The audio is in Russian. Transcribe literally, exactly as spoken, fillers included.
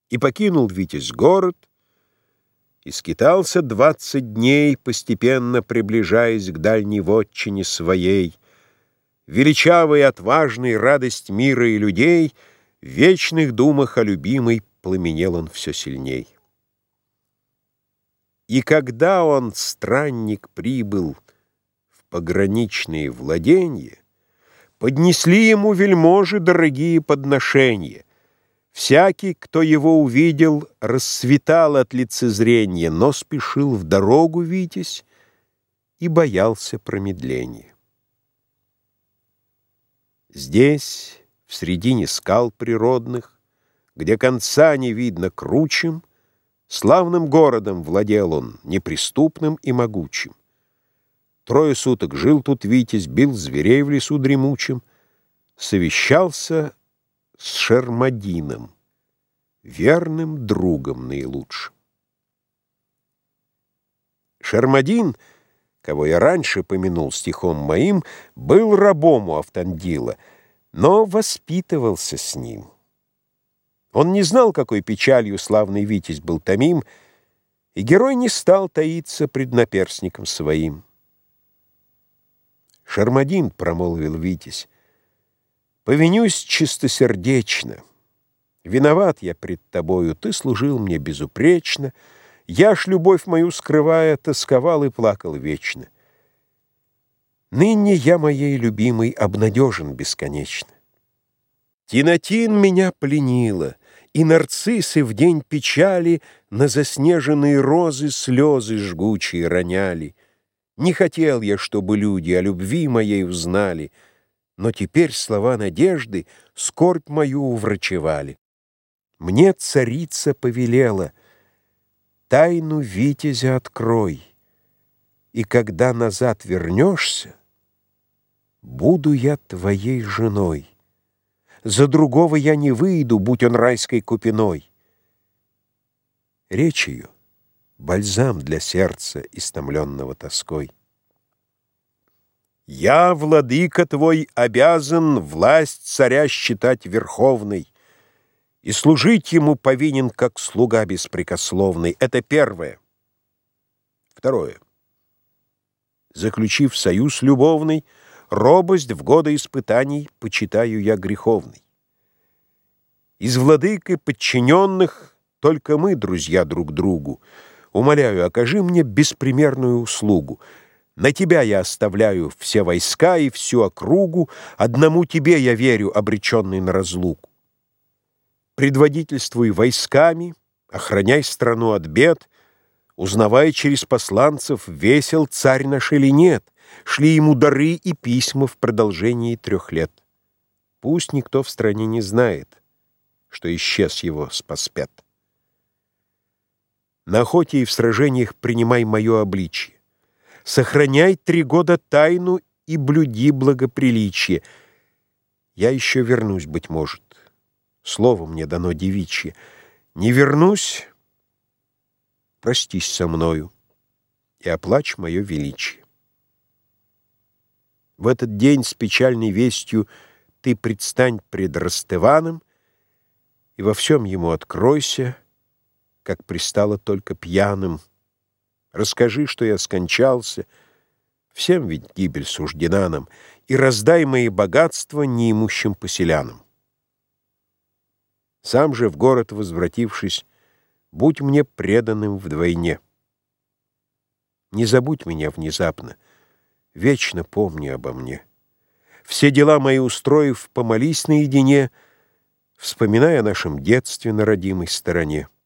И покинул Витязь город, и скитался двадцать дней, постепенно приближаясь к дальней вотчине своей. Величавый, отважный, радость мира и людей, в вечных думах о любимой пламенел он все сильней. И когда он, странник, прибыл в пограничные владенья, поднесли ему вельможи дорогие подношения. Всякий, кто его увидел, расцветал от лицезрения, но спешил в дорогу Витязь и боялся промедления. Здесь, в средине скал природных, где конца не видно кручем, славным городом владел он, неприступным и могучим. Трое суток жил тут Витязь, бил зверей в лесу дремучем, совещался с Шермадином, верным другом наилучшим. Шермадин, кого я раньше помянул стихом моим, был рабом у Автандила, но воспитывался с ним. Он не знал, какой печалью славный Витязь был томим, и герой не стал таиться пред наперсником своим. «Шермадин, — промолвил Витязь, — повинюсь чистосердечно. Виноват я пред тобою, ты служил мне безупречно, я ж, любовь мою скрывая, тосковал и плакал вечно. Ныне я моей любимой обнадежен бесконечно. Тинатин меня пленила, и нарциссы в день печали на заснеженные розы слезы жгучие роняли. Не хотел я, чтобы люди о любви моей узнали, но теперь слова надежды скорбь мою уврачевали. Мне царица повелела: тайну Витязя открой, и когда назад вернешься, буду я твоей женой. За другого я не выйду, будь он райской купиной. Речь ее — бальзам для сердца, истомленного тоской. Я, владыка твой, обязан власть царя считать верховной, и служить ему повинен, как слуга беспрекословный. Это первое. Второе. Заключив союз любовный, робость в годы испытаний почитаю я греховной. Из владык и подчиненных только мы, друзья друг другу. Умоляю, окажи мне беспримерную услугу. На тебя я оставляю все войска и всю округу, одному тебе я верю, обреченный на разлуку. Предводительствуй войсками, охраняй страну от бед, узнавай через посланцев, весел царь наш или нет, шли ему дары и письма в продолжении трех лет. Пусть никто в стране не знает, что исчез его спаспет. На охоте и в сражениях принимай мое обличье. Сохраняй три года тайну и блюди благоприличие. Я еще вернусь, быть может. Слово мне дано девичье. Не вернусь, простись со мною и оплачь мое величие. В этот день с печальной вестью ты предстань пред Ростываном и во всем ему откройся, как пристало только пьяным. Расскажи, что я скончался, всем ведь гибель суждена нам, и раздай мои богатства неимущим поселянам. Сам же, в город возвратившись, будь мне преданным вдвойне. Не забудь меня внезапно, вечно помни обо мне. Все дела мои устроив, помолись наедине, вспоминая о нашем детстве на родимой стороне.